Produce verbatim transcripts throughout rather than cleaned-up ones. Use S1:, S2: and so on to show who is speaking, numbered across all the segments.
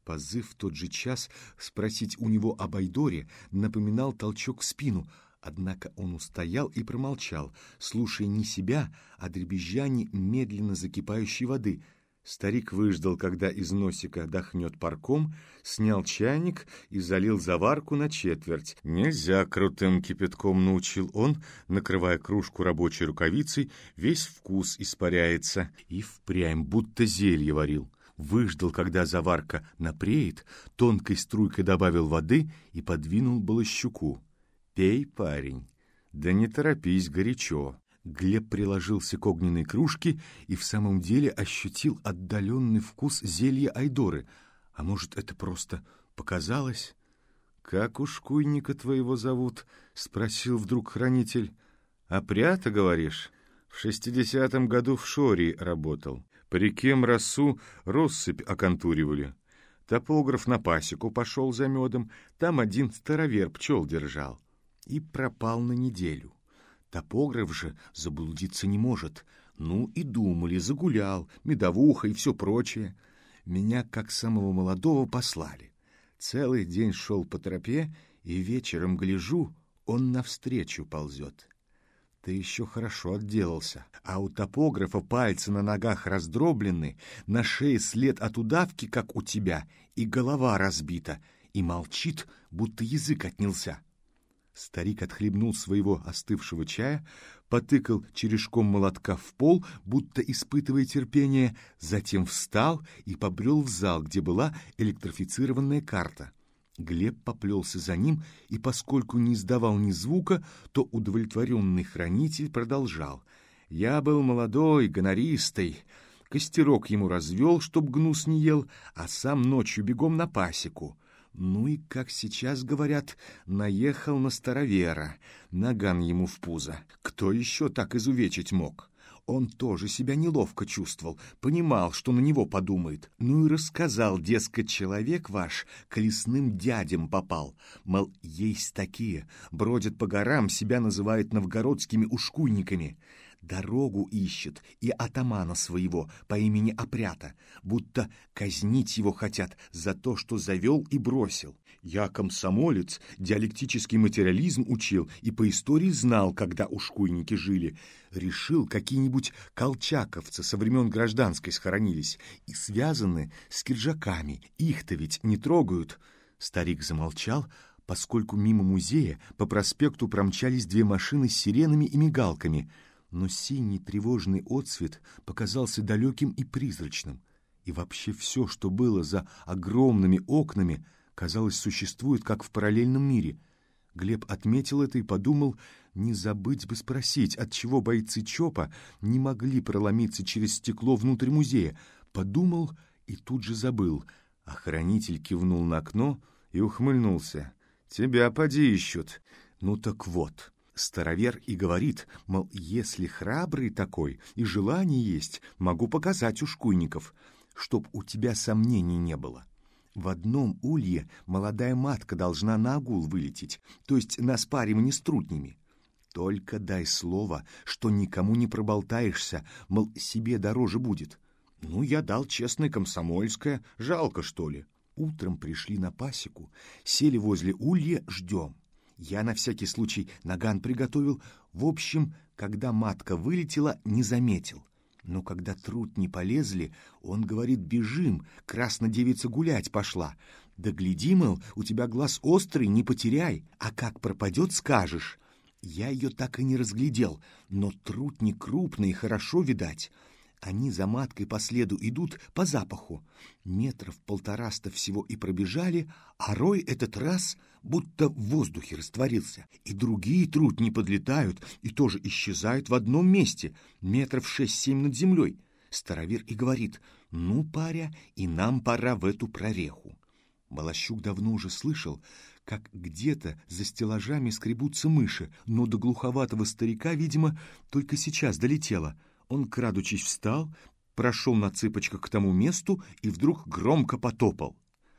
S1: Позыв в тот же час спросить у него об Айдоре напоминал толчок в спину, однако он устоял и промолчал, слушая не себя, а дребезжание медленно закипающей воды. Старик выждал, когда из носика дохнет парком, снял чайник и залил заварку на четверть. «Нельзя крутым кипятком», — научил он, накрывая кружку рабочей рукавицей, весь вкус испаряется. И впрямь будто зелье варил. Выждал, когда заварка напреет, тонкой струйкой добавил воды и подвинул было щуку. «Пей, парень, да не торопись горячо». Глеб приложился к огненной кружке и в самом деле ощутил отдаленный вкус зелья Айдоры. А может, это просто показалось? «Как ушкуйника твоего зовут?» — спросил вдруг хранитель. «Опрята, говоришь? В шестидесятом году в Шории работал. По реке Мросу россыпь оконтуривали. Топограф на пасеку пошел за медом, там один старовер пчел держал. И пропал на неделю. Топограф же заблудиться не может. Ну и думали, загулял, медовуха и все прочее. Меня, как самого молодого, послали. Целый день шел по тропе, и вечером гляжу, он навстречу ползет. Ты еще хорошо отделался, а у топографа пальцы на ногах раздроблены, на шее след от удавки, как у тебя, и голова разбита, и молчит, будто язык отнялся. Старик отхлебнул своего остывшего чая, потыкал черешком молотка в пол, будто испытывая терпение, затем встал и побрел в зал, где была электрифицированная карта. Глеб поплелся за ним, и поскольку не издавал ни звука, то удовлетворенный хранитель продолжал. «Я был молодой, гонористый, костерок ему развел, чтоб гнус не ел, а сам ночью бегом на пасеку. Ну и, как сейчас говорят, наехал на старовера, наган ему в пузо. Кто еще так изувечить мог? Он тоже себя неловко чувствовал, понимал, что на него подумает. Ну и рассказал, дескать, человек ваш к лесным дядям попал. Мол, есть такие, бродят по горам, себя называют новгородскими ушкуйниками. Дорогу ищет и атамана своего по имени Опрята, будто казнить его хотят за то, что завел и бросил. Я комсомолец, диалектический материализм учил и по истории знал, когда ушкуйники жили. Решил, какие-нибудь колчаковцы со времен гражданской схоронились и связаны с киржаками. Их-то ведь не трогают». Старик замолчал, поскольку мимо музея по проспекту промчались две машины с сиренами и мигалками, но синий тревожный отсвет показался далеким и призрачным, и вообще все, что было за огромными окнами, казалось, существует как в параллельном мире. Глеб отметил это и подумал, не забыть бы спросить, отчего бойцы ЧОПа не могли проломиться через стекло внутрь музея. Подумал и тут же забыл. Охранитель кивнул на окно и ухмыльнулся. «Тебя поди ищут». «Ну так вот». Старовер и говорит, мол, если храбрый такой и желание есть, могу показать ушкуйников, чтоб у тебя сомнений не было. В одном улье молодая матка должна на огул вылететь, то есть на спаривание с трутнями. Только дай слово, что никому не проболтаешься, мол, себе дороже будет. Ну, я дал честное комсомольское, жалко, что ли. Утром пришли на пасеку, сели возле улья, ждем. Я на всякий случай наган приготовил. В общем, когда матка вылетела, не заметил. Но когда трутни полезли, он говорит, бежим, краснодевица гулять пошла. Да гляди, мол, у тебя глаз острый, не потеряй, а как пропадет, скажешь. Я ее так и не разглядел, но трутни крупные, хорошо видать. Они за маткой по следу идут по запаху. Метров полтораста всего и пробежали, а рой этот раз будто в воздухе растворился. И другие трутни подлетают и тоже исчезают в одном месте, метров шесть-семь над землей. Старовер и говорит, ну, паря, и нам пора в эту прореху. Балащук давно уже слышал, как где-то за стеллажами скребутся мыши, но до глуховатого старика, видимо, только сейчас долетело. Он, крадучись, встал, прошел на цыпочках к тому месту и вдруг громко потопал.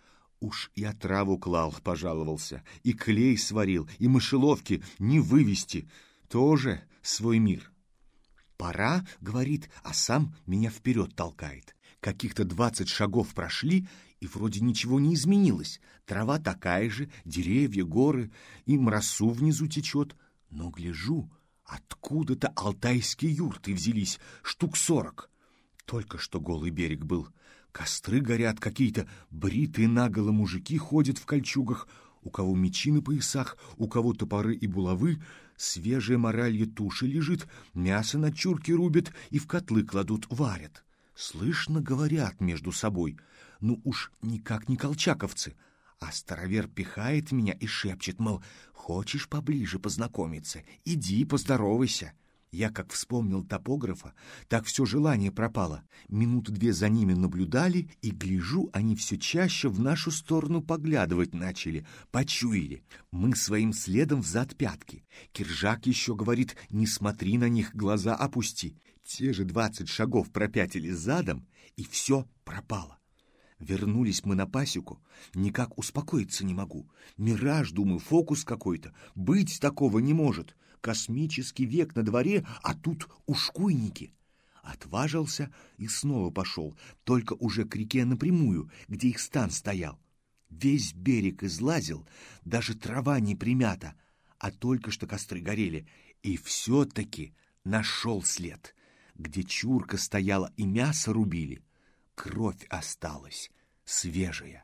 S1: Уж и отраву клал, пожаловался, и клей сварил, и мышеловки не вывести. Тоже свой мир. «Пора», — говорит, а сам меня вперед толкает. Каких-то двадцать шагов прошли, И вроде ничего не изменилось. Трава такая же, деревья, горы, и мросу внизу течет. Но гляжу, откуда-то алтайские юрты взялись, штук сорок. Только что голый берег был. Костры горят, какие-то бритые наголо мужики ходят в кольчугах, у кого мечи на поясах, у кого топоры и булавы, свежая моралья туша лежит, мясо на чурки рубят и в котлы кладут, варят. Слышно, говорят между собой. Ну уж никак не колчаковцы. А старовер пихает меня и шепчет, мол, хочешь поближе познакомиться, иди поздоровайся. Я как вспомнил топографа, так все желание пропало. Минуты две за ними наблюдали, и, гляжу, они все чаще в нашу сторону поглядывать начали, почуяли. Мы своим следом взад пятки. Киржак еще говорит, не смотри на них, глаза опусти. Те же двадцать шагов пропятили задом, и все пропало. Вернулись мы на пасеку, никак успокоиться не могу. Мираж, думаю, фокус какой-то, быть такого не может. Космический век на дворе, а тут ушкуйники. Отважился и снова пошел, только уже к реке напрямую, где их стан стоял. Весь берег излазил, даже трава не примята, а только что костры горели. И все-таки нашел след, где чурка стояла и мясо рубили. Кровь осталась, свежая.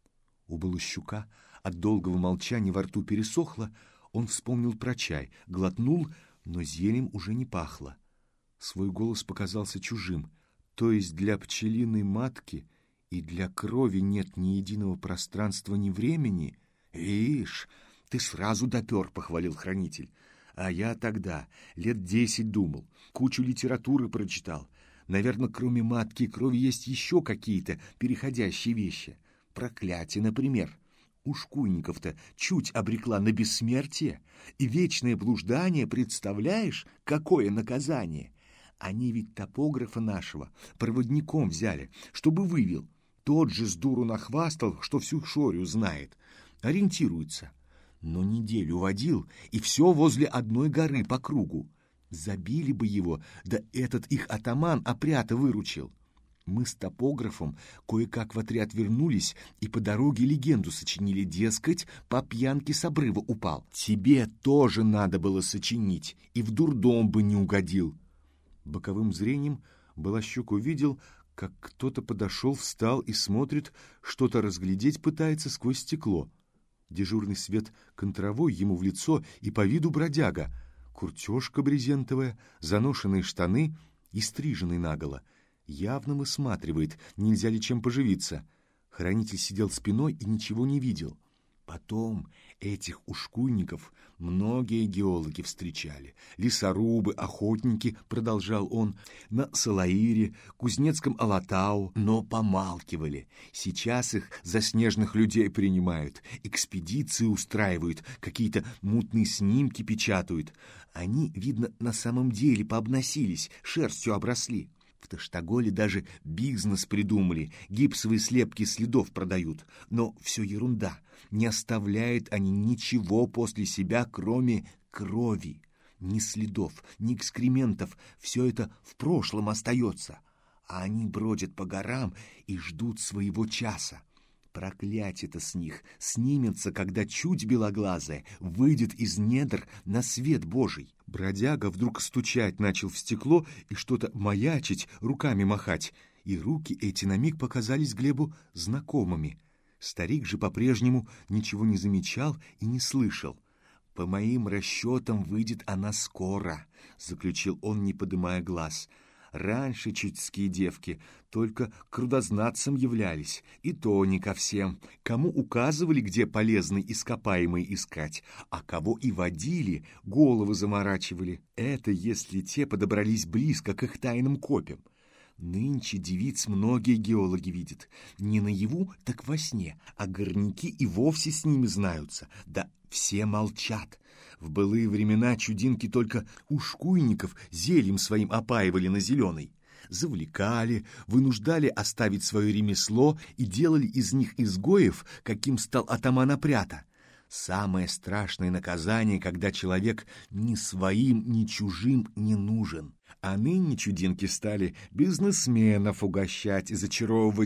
S1: У Балыщука от долгого молчания во рту пересохло, он вспомнил про чай, глотнул, но зелем уже не пахло. Свой голос показался чужим. То есть для пчелиной матки и для крови нет ни единого пространства, ни времени? Ишь, ты сразу допер, похвалил хранитель. А я тогда лет десять думал, кучу литературы прочитал. Наверное, кроме матки и крови есть еще какие-то переходящие вещи. Проклятие, например. Ушкуйников-то чуть обрекла на бессмертие, и вечное блуждание, представляешь, какое наказание? Они ведь топографа нашего проводником взяли, чтобы вывел. Тот же с дуру нахвастал, что всю шорю знает. Ориентируется. Но неделю водил, и все возле одной горы по кругу. Забили бы его, да этот их атаман опрята выручил. Мы с топографом кое-как в отряд вернулись и по дороге легенду сочинили, дескать, по пьянке с обрыва упал. Тебе тоже надо было сочинить, и в дурдом бы не угодил. Боковым зрением Балащук увидел, как кто-то подошел, встал и смотрит, что-то разглядеть пытается сквозь стекло. Дежурный свет контровой ему в лицо и по виду бродяга, куртежка брезентовая, заношенные штаны и стриженный наголо. Явно высматривает, нельзя ли чем поживиться. Хранитель сидел спиной и ничего не видел. Потом этих ушкуйников многие геологи встречали. Лесорубы, охотники, продолжал он, на Салаире, Кузнецком Алатау, но помалкивали. Сейчас их за снежных людей принимают, экспедиции устраивают, какие-то мутные снимки печатают. Они, видно, на самом деле пообносились, шерстью обросли. В Таштаголе даже бизнес придумали, гипсовые слепки следов продают. Но все ерунда, не оставляют они ничего после себя, кроме крови. Ни следов, ни экскрементов, все это в прошлом остается. А они бродят по горам и ждут своего часа. Проклятие-то с них снимется, когда чуть белоглазая выйдет из недр на свет Божий. Бродяга вдруг стучать начал в стекло и что-то маячить, руками махать. И руки эти на миг показались Глебу знакомыми. Старик же по-прежнему ничего не замечал и не слышал. «По моим расчетам, выйдет она скоро», — заключил он, не подымая глаз. Раньше чудские девки только к рудознатцам являлись, и то не ко всем. Кому указывали, где полезные ископаемые искать, а кого и водили, головы заморачивали. Это если те подобрались близко к их тайным копьям. Нынче девиц многие геологи видят. Не наяву, так во сне, а горняки и вовсе с ними знаются. Да все молчат. В былые времена чудинки только ушкуйников зельем своим опаивали на зеленый. Завлекали, вынуждали оставить свое ремесло и делали из них изгоев, каким стал атаман опрята. Самое страшное наказание, когда человек ни своим, ни чужим не нужен. А ныне чудинки стали бизнесменов угощать и зачаровывать,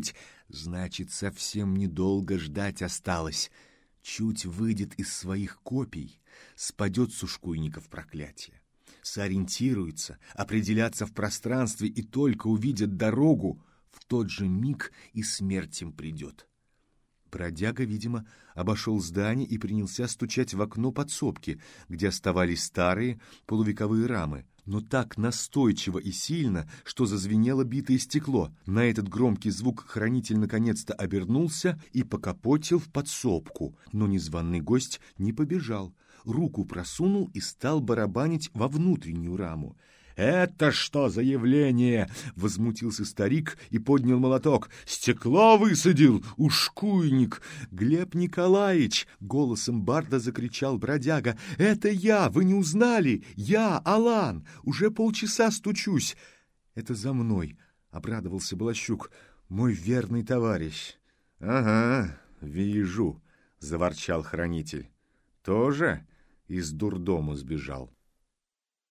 S1: Значит, совсем недолго ждать осталось. Чуть выйдет из своих копий, спадет с ушкуйников проклятие. Сориентируется, определятся в пространстве и только увидят дорогу, в тот же миг и смерть им придет. Бродяга, видимо, обошел здание и принялся стучать в окно подсобки, где оставались старые полувековые рамы, но так настойчиво и сильно, что зазвенело битое стекло. На этот громкий звук хранитель наконец-то обернулся и покопотил в подсобку, но незваный гость не побежал, руку просунул и стал барабанить во внутреннюю раму. «Это что за явление?» — возмутился старик и поднял молоток. «Стекло высадил, ушкуйник!» «Глеб Николаевич!» — голосом барда закричал бродяга. «Это я! Вы не узнали? Я, Алан! Уже полчаса стучусь!» «Это за мной!» — обрадовался Балащук. «Мой верный товарищ!» «Ага, вижу!» — заворчал хранитель. «Тоже из дурдома сбежал?»